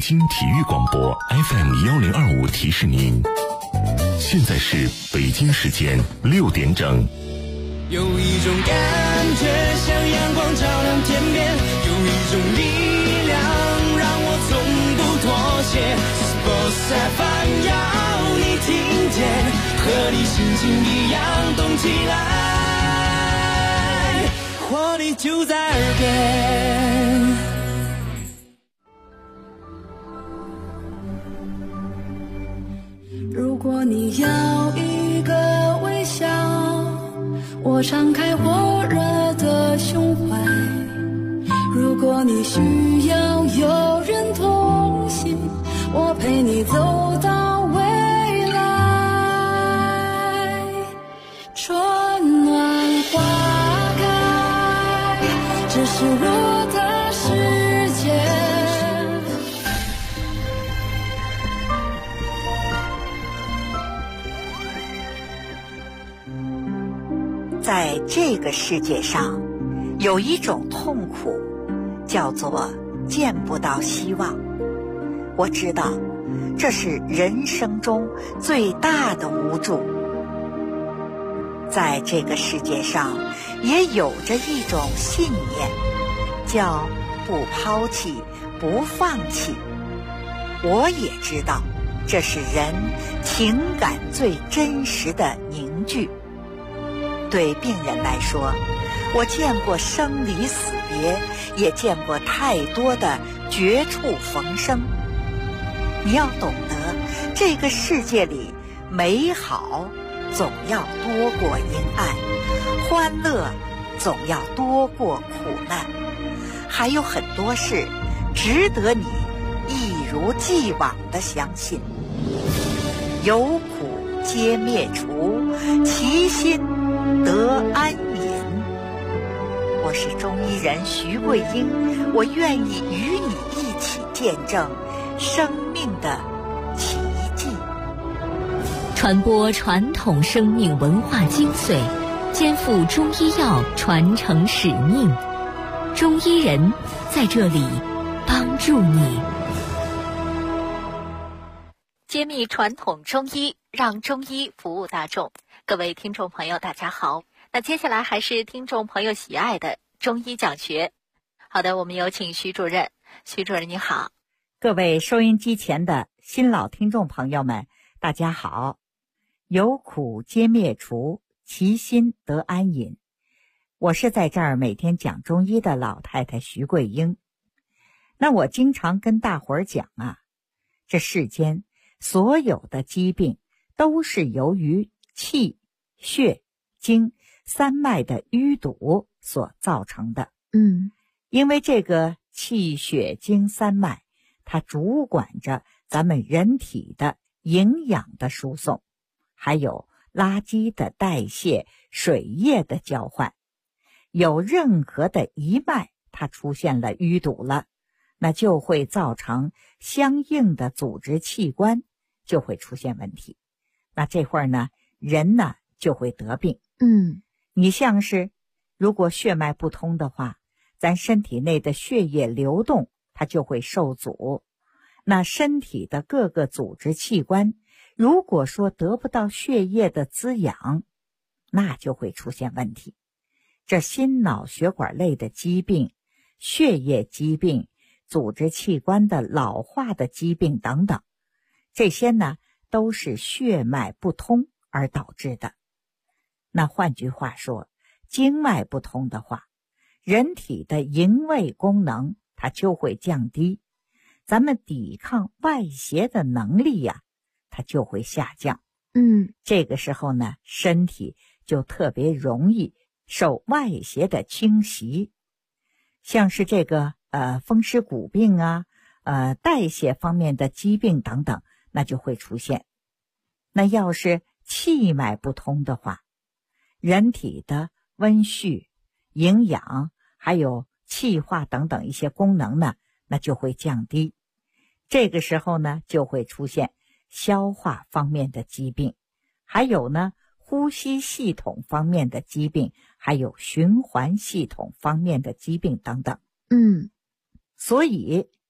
京体育广播 FM1025提示您，现在是北京时间6点整。 有一种感觉像阳光照亮天边，有一种力量让我从不妥协。Boss FM 要你听见，和你心情一样动起来，活力就在耳边。 如果你要一个微笑，我敞开火热的胸怀；如果你需要有人同行，我陪你走到未来。春暖花开，这是我的世界。 在这个世界上，有一种痛苦，叫做见不到希望。我知道，这是人生中最大的无助。在这个世界上，也有着一种信念，叫不抛弃，不放弃。我也知道，这是人情感最真实的凝聚。对病人来说，我见过生离死别，也见过太多的绝处逢生。你要懂得，这个世界里美好总要多过阴暗，欢乐总要多过苦难，还有很多事值得你一如既往地相信。有苦皆灭除，其心得安隐。我是中医人徐桂英，我愿意与你一起见证生命的奇迹， 传播传统生命文化精髓，肩负中医药传承使命。中医人在这里帮助你，揭秘传统中医，让中医服务大众。各位听众朋友大家好，那接下来还是听众朋友喜爱的中医讲学。好的，我们有请徐主任。徐主任你好。 各位收音机前的新老听众朋友们大家好。有苦皆灭除，其心得安隐。我是在这儿每天讲中医的老太太徐桂英。那我经常跟大伙儿讲啊，这世间所有的疾病都是由于气、血、经三脉的淤堵所造成的。因为这个气、血、经三脉，它主管着咱们人体的营养的输送，还有垃圾的代谢、水液的交换。有任何的一脉它出现了淤堵了，那就会造成相应的组织器官就会出现问题。那这会儿呢，人呢就会得病。你像是如果血脉不通的话，咱身体内的血液流动它就会受阻。那身体的各个组织器官，如果说得不到血液的滋养，那就会出现问题。这心脑血管类的疾病、血液疾病、组织器官的老化的疾病等等，这些呢都是血脉不通而导致的。那换句话说，经脉不通的话，人体的营卫功能它就会降低，咱们抵抗外邪的能力呀，它就会下降。这个时候呢，身体就特别容易受外邪的侵袭，像是这个风湿骨病啊，代谢方面的疾病等等，那就会出现。那要是气脉不通的话，人体的温煦、营养还有气化等等一些功能呢，那就会降低。这个时候呢，就会出现消化方面的疾病，还有呢呼吸系统方面的疾病，还有循环系统方面的疾病等等。所以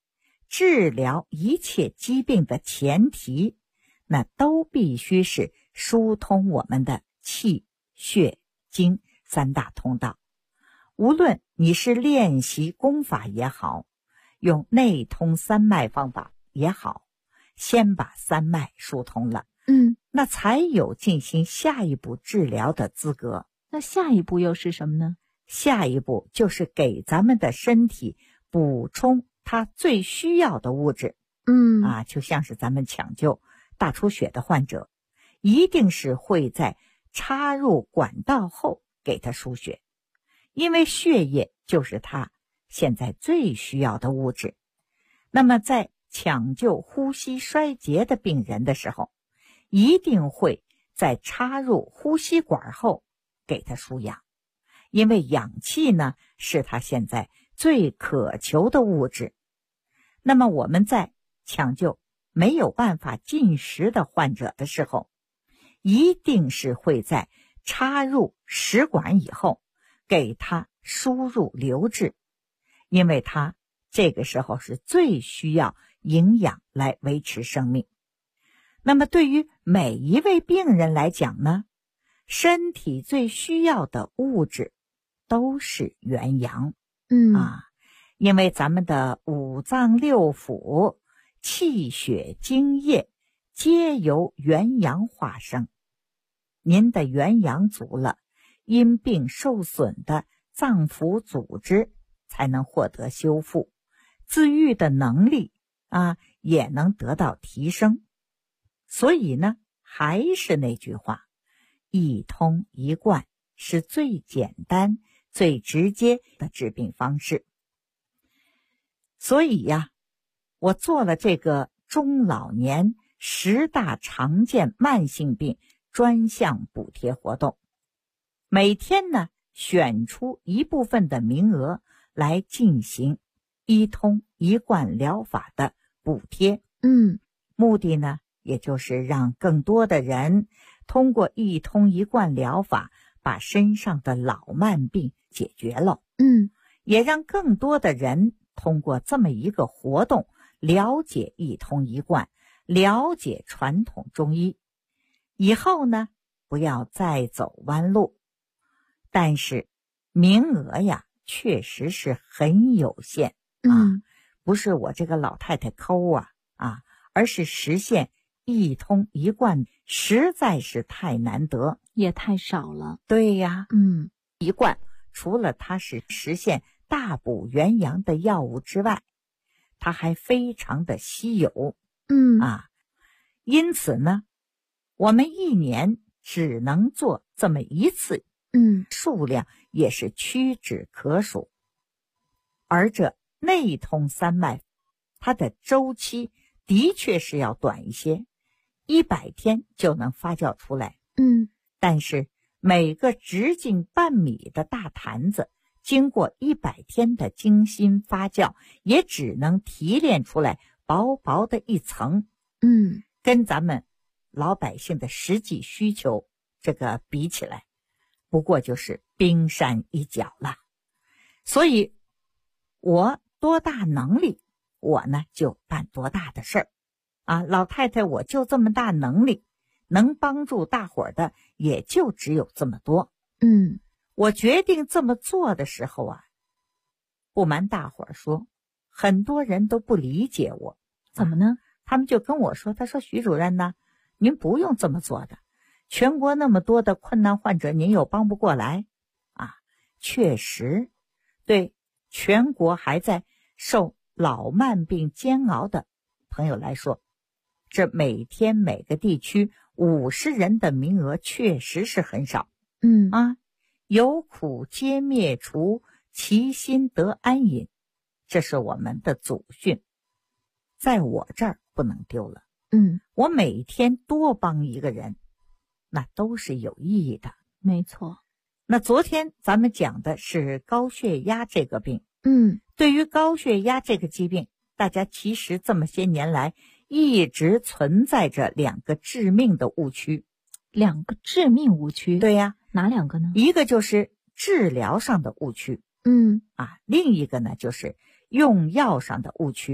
治疗一切疾病的前提，那都必须是疏通我们的气、血、经三大通道。无论你是练习功法也好，用内通三脉方法也好，先把三脉疏通了，那才有进行下一步治疗的资格。 那下一步又是什么呢？ 下一步就是给咱们的身体补充它最需要的物质。就像是咱们抢救大出血的患者，一定是会在插入管道后给他输血，因为血液就是他现在最需要的物质。那么在抢救呼吸衰竭的病人的时候，一定会在插入呼吸管后给他输氧，因为氧气呢是他现在最渴求的物质。那么我们在抢救没有办法进食的患者的时候，一定是会在插入食管以后给他输入流质，因为他这个时候是最需要营养来维持生命。那么对于每一位病人来讲呢，身体最需要的物质都是元阳。因为咱们的五脏六腑、气血精液皆由元阳化生。您的元阳足了，因病受损的脏腑组织才能获得修复，自愈的能力也能得到提升。所以呢，还是那句话，一通一贯是最简单最直接的治病方式。所以我做了这个中老年10大常见慢性病专项补贴活动，每天呢选出一部分的名额来进行一通一贯疗法的补贴。目的呢也就是让更多的人通过一通一贯疗法把身上的老慢病解决了。也让更多的人通过这么一个活动了解一通一贯，了解传统中医，以后呢不要再走弯路。但是名额确实是很有限不是我这个老太太抠而是实现一通一贯实在是太难得， 也太少了。 对呀，一贯除了它是实现大补元阳的药物之外，它还非常的稀有。因此呢，我们一年只能做这么一次，数量也是屈指可数。而这内通三脉，它的周期的确是要短一些，100天就能发酵出来。但是每个直径半米的大坛子，经过100天的精心发酵，也只能提炼出来薄薄的一层。跟咱们老百姓的实际需求这个比起来，不过就是冰山一角了。所以我多大能力，我呢就办多大的事儿老太太我就这么大能力，能帮助大伙儿的也就只有这么多。我决定这么做的时候不瞒大伙儿说，很多人都不理解我。 怎么呢？ 他们就跟我说，他说徐主任呢，您不用这么做的，全国那么多的困难患者，您又帮不过来确实，对全国还在受老慢病煎熬的朋友来说，这每天每个地区50人的名额确实是很少。有苦皆灭除，其心得安隐，这是我们的祖训，在我这儿不能丢了。我每天多帮一个人，那都是有意义的。 没错。 那昨天咱们讲的是高血压这个病。对于高血压这个疾病，大家其实这么些年来一直存在着2个致命的误区。 2个致命误区？ 对呀。 哪2个呢？ 一个就是治疗上的误区。另一个呢就是用药上的误区。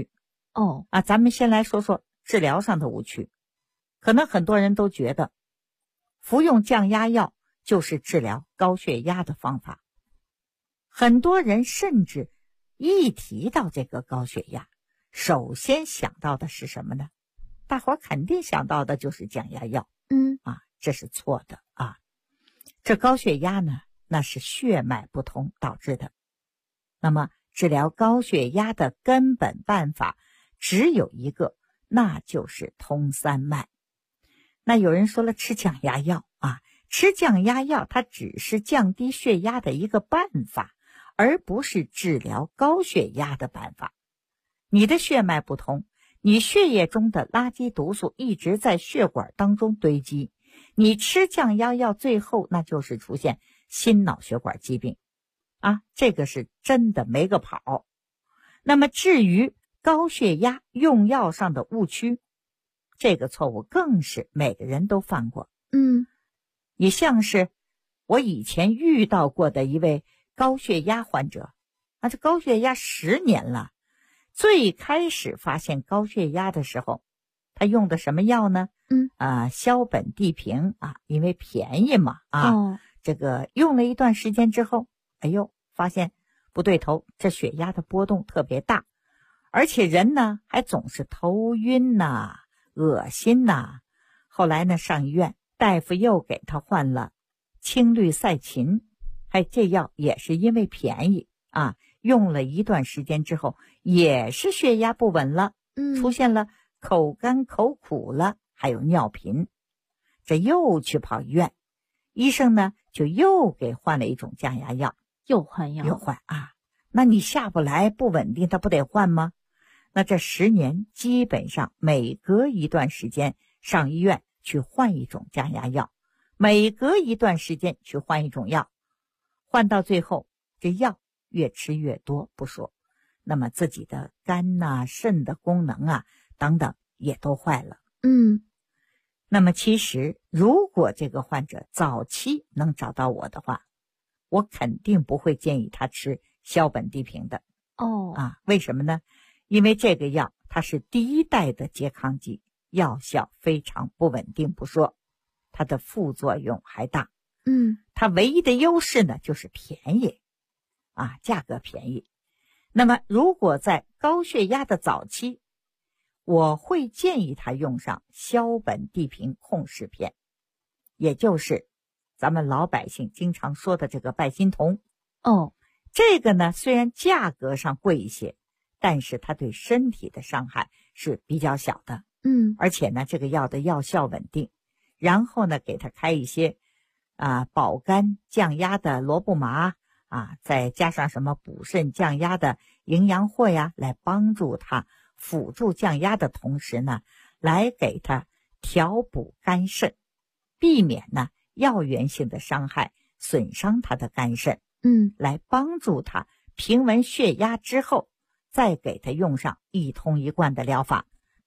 咱们先来说说治疗上的误区。可能很多人都觉得服用降压药就是治疗高血压的方法，很多人甚至一提到这个高血压，首先想到的是什么呢？大伙肯定想到的就是降压药。这是错的啊。这高血压呢，那是血脉不通导致的。那么治疗高血压的根本办法只有一个，那就是通三脉。那有人说了，吃降压药吃降压药它只是降低血压的一个办法，而不是治疗高血压的办法。你的血脉不通，你血液中的垃圾毒素一直在血管当中堆积，你吃降压药最后那就是出现心脑血管疾病这个是真的没个跑。那么至于高血压用药上的误区，这个错误更是每个人都犯过。也像是我以前遇到过的一位高血压患者这高血压10年了。最开始发现高血压的时候，他用的什么药呢？硝苯地平因为便宜嘛这个用了一段时间之后，发现不对头，这血压的波动特别大，而且人呢还总是头晕恶心后来呢上医院，大夫又给他换了青氯噻嗪，这药也是因为便宜用了一段时间之后，也是血压不稳了，出现了口干口苦了，还有尿频。这又去跑医院，医生呢就又给换了一种降压药， 又换药， 那你下不来不稳定，他不得换吗？那这10年基本上每隔一段时间上医院去换一种降压药，每隔一段时间去换一种药，换到最后这药越吃越多不说，那么自己的肝肾的功能等等也都坏了。那么其实如果这个患者早期能找到我的话，我肯定不会建议他吃硝苯地平的。为什么呢？因为这个药它是第一代的拮抗剂，药效非常不稳定不说，它的副作用还大。它唯一的优势呢就是便宜价格便宜。那么如果在高血压的早期，我会建议他用上硝苯地平控制片，也就是咱们老百姓经常说的这个拜心酮。这个呢虽然价格上贵一些，但是它对身体的伤害是比较小的。而且呢这个药的药效稳定，然后呢给他开一些保肝降压的萝卜麻再加上什么补肾降压的营养货来帮助他辅助降压的同时呢，来给他调补肝肾，避免呢药源性的伤害损伤他的肝肾，来帮助他平稳血压之后，再给他用上一通一贯的疗法。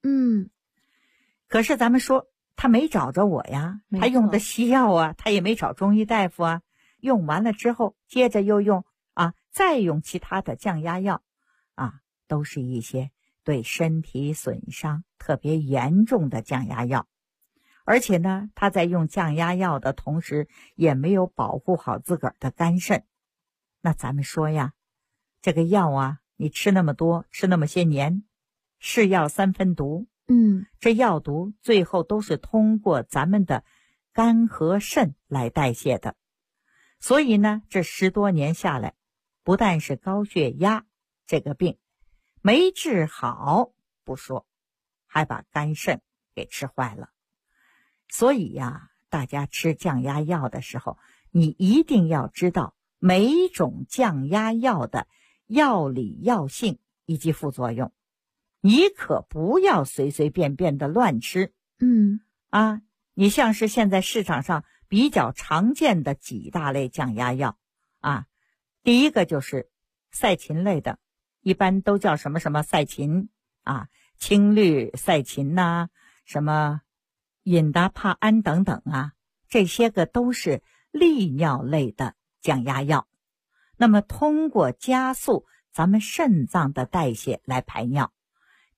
可是咱们说他没找着我呀，他用的西药他也没找中医大夫用完了之后接着又用再用其他的降压药都是一些对身体损伤特别严重的降压药。而且呢他在用降压药的同时也没有保护好自个儿的肝肾。那咱们说呀，这个药你吃那么多，吃那么些年，是药三分毒。这药毒最后都是通过咱们的肝和肾来代谢的。所以呢这10多年下来，不但是高血压这个病没治好不说，还把肝肾给吃坏了。所以大家吃降压药的时候，你一定要知道每一种降压药的药理药性以及副作用，你可不要随随便便的乱吃。你像是现在市场上比较常见的几大类降压药第一个就是噻嗪类的，一般都叫什么什么噻嗪青氯噻嗪什么隐达帕胺等等这些个都是利尿类的降压药。那么通过加速咱们肾脏的代谢来排尿，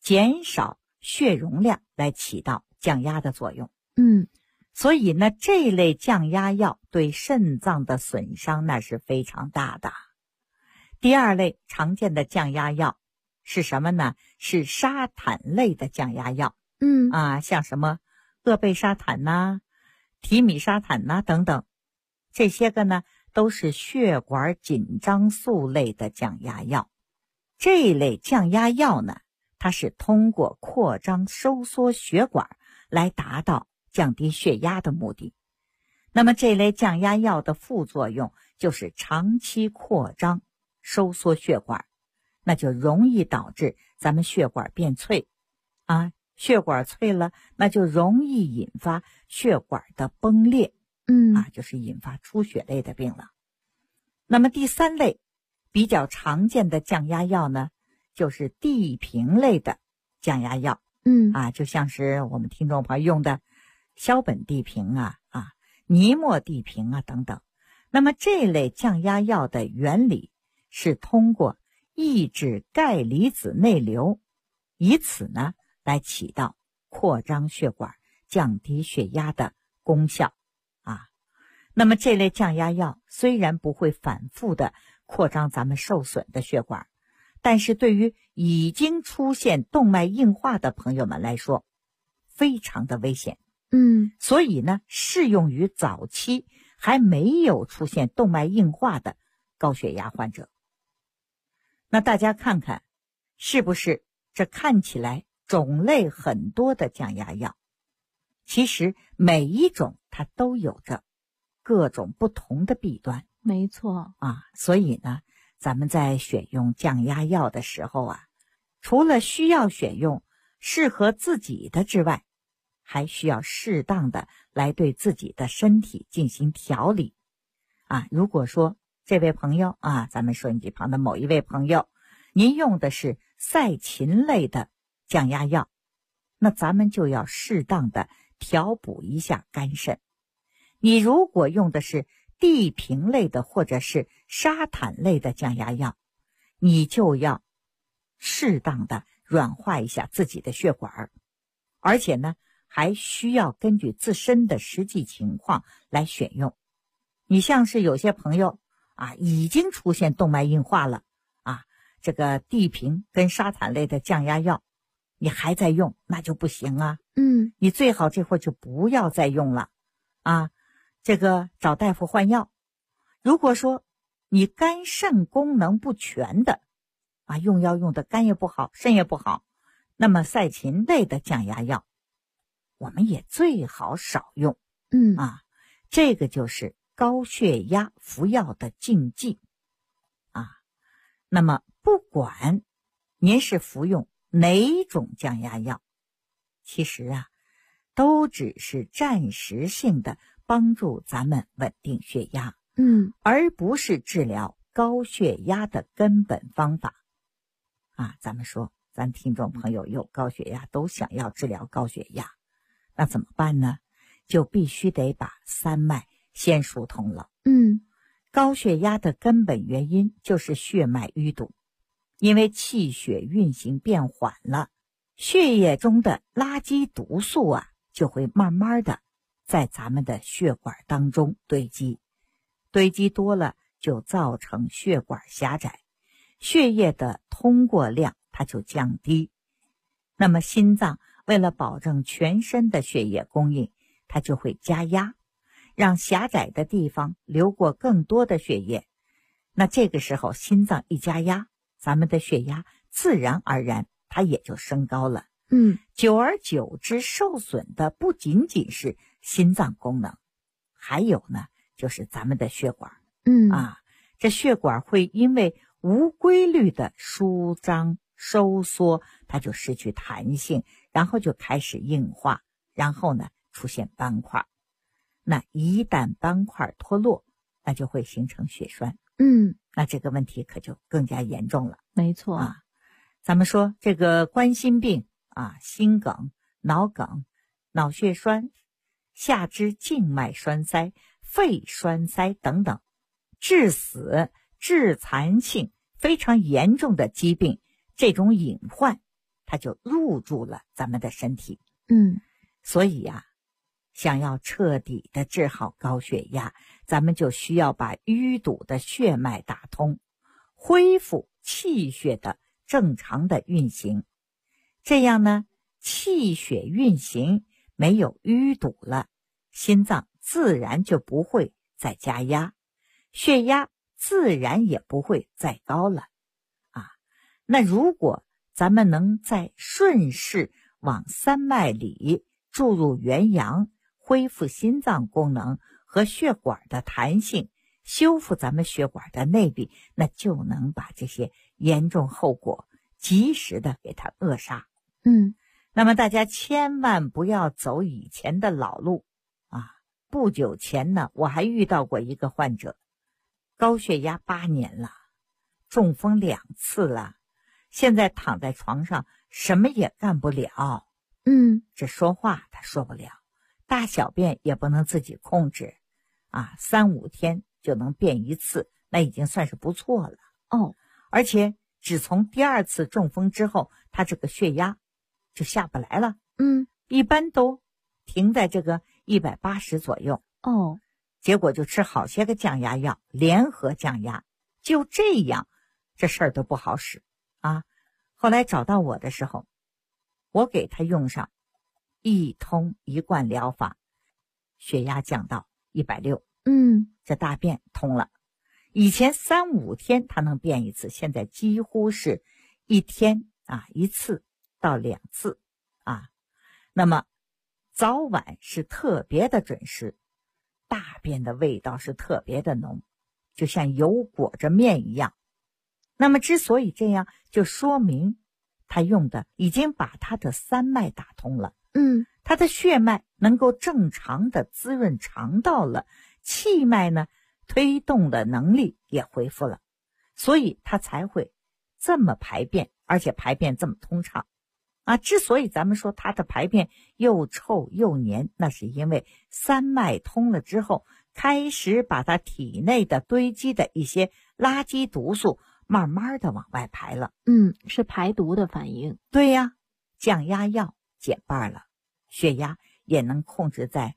减少血容量来起到降压的作用。所以呢，这类降压药对肾脏的损伤那是非常大的。第二类常见的降压药是什么呢？是沙坦类的降压药。像什么鄂贝沙坦呐、提米沙坦呐等等，这些个呢都是血管紧张素类的降压药。这一类降压药呢，它是通过扩张收缩血管来达到降低血压的目的。那么这类降压药的副作用就是长期扩张收缩血管，那就容易导致咱们血管变脆血管脆了，那就容易引发血管的崩裂，就是引发出血类的病了。那么第三类比较常见的降压药呢，就是地平类的降压药。就像是我们听众朋友用的硝苯地平尼莫地平等等。那么这类降压药的原理是通过抑制钙离子内流，以此呢来起到扩张血管、降低血压的功效那么这类降压药虽然不会反复的扩张咱们受损的血管，但是对于已经出现动脉硬化的朋友们来说非常的危险。所以呢，适用于早期还没有出现动脉硬化的高血压患者。那大家看看，是不是这看起来种类很多的降压药，其实每一种它都有着各种不同的弊端。 没错所以呢，咱们在选用降压药的时候除了需要选用适合自己的之外，还需要适当的来对自己的身体进行调理如果说这位朋友咱们收音机旁的某一位朋友，您用的是赛嗪类的降压药，那咱们就要适当的调补一下肝肾。你如果用的是地平类的或者是沙坦类的降压药，你就要适当的软化一下自己的血管，而且呢还需要根据自身的实际情况来选用。你像是有些朋友已经出现动脉硬化了这个地平跟沙坦类的降压药你还在用，那就不行你最好这会儿就不要再用了这个找大夫换药。如果说你肝肾功能不全的用药用的肝也不好，肾也不好，那么赛嗪类的降压药我们也最好少用。这个就是高血压服药的禁忌那么不管您是服用哪种降压药，其实都只是暂时性的帮助咱们稳定血压，而不是治疗高血压的根本方法咱们说咱听众朋友有高血压，都想要治疗高血压，那怎么办呢？就必须得把三脉先疏通了。高血压的根本原因就是血脉淤堵，因为气血运行变缓了，血液中的垃圾毒素就会慢慢的在咱们的血管当中堆积多了，就造成血管狭窄，血液的通过量它就降低。那么心脏为了保证全身的血液供应，它就会加压，让狭窄的地方流过更多的血液。那这个时候心脏一加压，咱们的血压自然而然它也就升高了。久而久之受损的不仅仅是心脏功能，还有呢就是咱们的血管。这血管会因为无规律的舒张收缩，它就失去弹性，然后就开始硬化，然后呢出现斑块。那一旦斑块脱落，那就会形成血栓。那这个问题可就更加严重了。 没错咱们说这个冠心病心梗、脑梗、脑血栓、下肢静脉栓塞、肺栓塞等等，致死、致残性非常严重的疾病，这种隐患它就入住了咱们的身体。所以呀，想要彻底的治好高血压，咱们就需要把淤堵的血脉打通，恢复气血的正常的运行。这样呢，气血运行没有淤堵了，心脏自然就不会再加压，血压自然也不会再高了。那如果咱们能再顺势往三脉里注入元阳，恢复心脏功能和血管的弹性，修复咱们血管的内壁，那就能把这些严重后果及时的给它扼杀。那么大家千万不要走以前的老路啊！不久前呢，我还遇到过一个患者，高血压8年了，中风2次了，现在躺在床上什么也干不了。这说话他说不了，大小便也不能自己控制，3-5天就能便1次，那已经算是不错了。而且只从第2次中风之后，他这个血压就下不来了。一般都停在这个180左右。结果就吃好些个降压药，联合降压，就这样这事儿都不好使后来找到我的时候，我给他用上一通一贯疗法，血压降到160，这大便通了。以前3-5天他能便1次，现在几乎是1天1次到2次那么早晚是特别的准时，大便的味道是特别的浓，就像油裹着面一样。那么之所以这样，就说明他用的已经把他的三脉打通了。他的血脉能够正常的滋润肠道了，气脉呢推动的能力也恢复了，所以他才会这么排便，而且排便这么通畅之所以咱们说他的排便又臭又黏，那是因为三脉通了之后，开始把他体内的堆积的一些垃圾毒素慢慢的往外排了。 是排毒的反应。 对呀，降压药减半了，血压也能控制在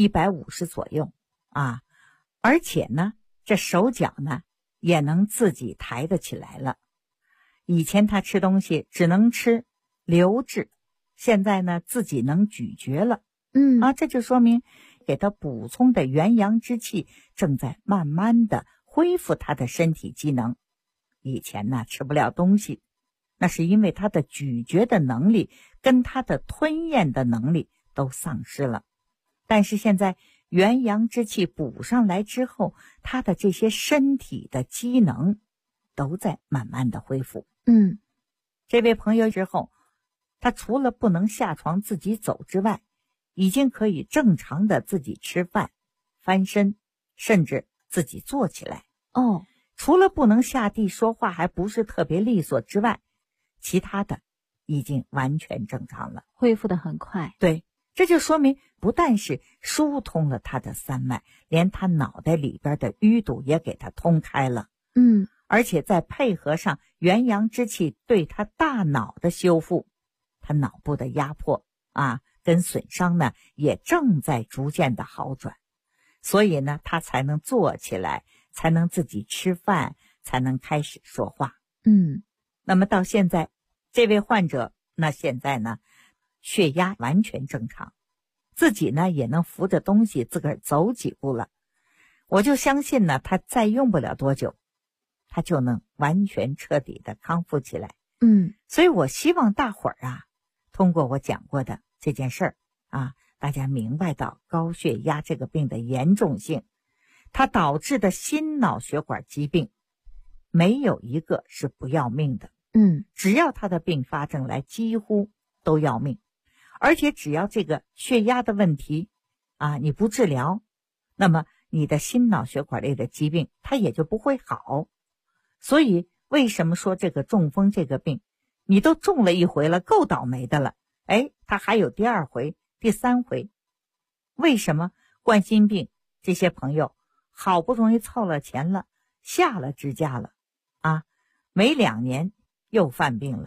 150左右而且呢，这手脚呢也能自己抬得起来了。以前他吃东西只能吃流质，现在呢自己能咀嚼了。这就说明给他补充的元阳之气正在慢慢的恢复他的身体机能。以前呢吃不了东西，那是因为他的咀嚼的能力跟他的吞咽的能力都丧失了。但是现在元阳之气补上来之后，他的这些身体的机能都在慢慢的恢复。这位朋友之后，他除了不能下床自己走之外，已经可以正常的自己吃饭、翻身，甚至自己坐起来。除了不能下地说话还不是特别利索之外，其他的已经完全正常了， 恢复得很快。 对，这就说明不但是疏通了他的三脉，连他脑袋里边的淤堵也给他通开了。而且再配合上元阳之气对他大脑的修复，他脑部的压迫跟损伤呢也正在逐渐的好转，所以呢他才能坐起来，才能自己吃饭，才能开始说话。那么到现在这位患者，那现在呢血压完全正常，自己呢也能扶着东西自个儿走几步了。我就相信呢他再用不了多久，他就能完全彻底的康复起来。所以我希望大伙儿通过我讲过的这件事儿大家明白到高血压这个病的严重性，它导致的心脑血管疾病没有一个是不要命的。只要他的并发症来，几乎都要命。而且只要这个血压的问题你不治疗，那么你的心脑血管类的疾病它也就不会好。所以为什么说这个中风这个病，你都中了1回了，够倒霉的了，它还有第2回、第3回。为什么冠心病这些朋友好不容易凑了钱了，下了支架了没2年又犯病了，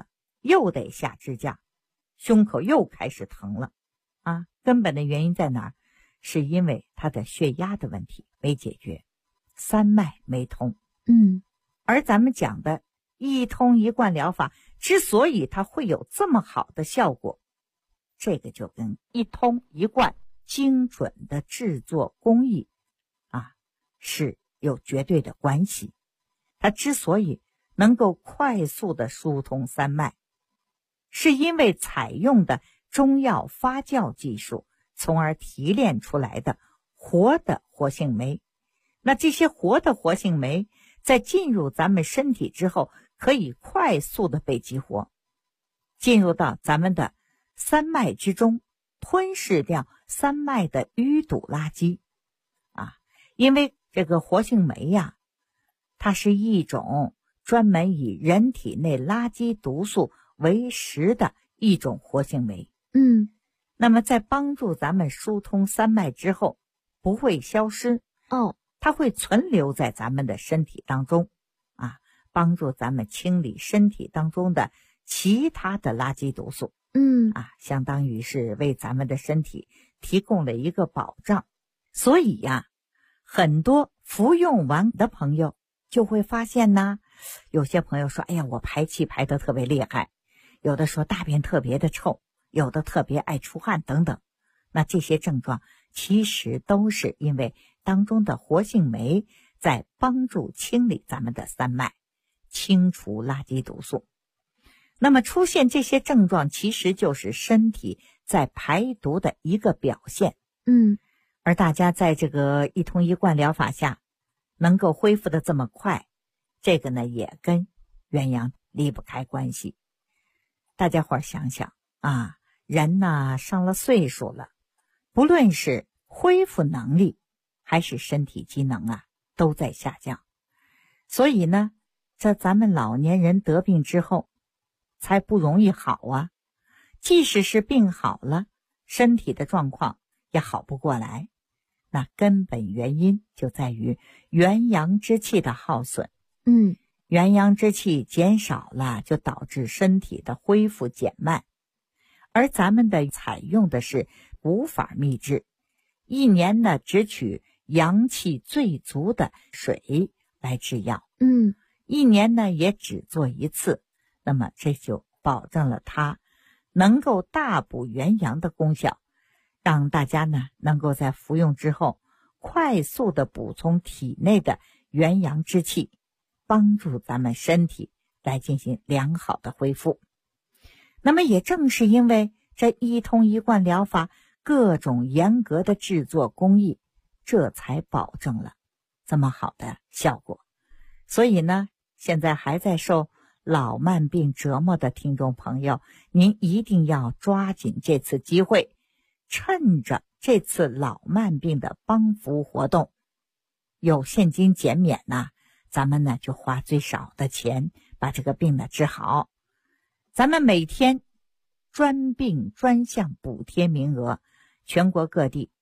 又得下支架，胸口又开始疼了啊！根本的原因在哪儿？是因为他的血压的问题没解决，三脉没通。而咱们讲的一通一贯疗法之所以它会有这么好的效果，这个就跟一通一贯精准的制作工艺是有绝对的关系。它之所以能够快速的疏通三脉，是因为采用的中药发酵技术，从而提炼出来的活的活性酶。那这些活的活性酶在进入咱们身体之后，可以快速的被激活，进入到咱们的三脉之中，吞噬掉三脉的淤堵垃圾因为这个活性酶它是一种专门以人体内垃圾毒素为食的一种活性酶。那么在帮助咱们疏通三脉之后，不会消失它会存留在咱们的身体当中帮助咱们清理身体当中的其他的垃圾毒素相当于是为咱们的身体提供了一个保障。所以很多服用完的朋友就会发现有些朋友说，哎呀，我排气排得特别厉害，有的说大便特别的臭，有的特别爱出汗等等。那这些症状其实都是因为当中的活性酶在帮助清理咱们的三脉，清除垃圾毒素。那么出现这些症状其实就是身体在排毒的一个表现。而大家在这个一通一贯疗法下能够恢复的这么快，这个呢也跟元阳离不开关系。大家伙想想人上了岁数了，不论是恢复能力还是身体机能都在下降。所以呢，这咱们老年人得病之后才不容易好即使是病好了，身体的状况也好不过来。那根本原因就在于元阳之气的耗损。元阳之气减少了，就导致身体的恢复减慢。而咱们的采用的是补法秘制，一年呢只取阳气最足的水来制药。一年呢也只做一次，那么这就保证了它能够大补元阳的功效，让大家呢能够在服用之后快速的补充体内的元阳之气，帮助咱们身体来进行良好的恢复。那么也正是因为这一通一贯疗法各种严格的制作工艺，这才保证了这么好的效果。所以呢，现在还在受老慢病折磨的听众朋友，您一定要抓紧这次机会，趁着这次老慢病的帮扶活动，有现金减免咱们呢就花最少的钱把这个病呢治好。咱们每天专病专项补贴名额，全国各地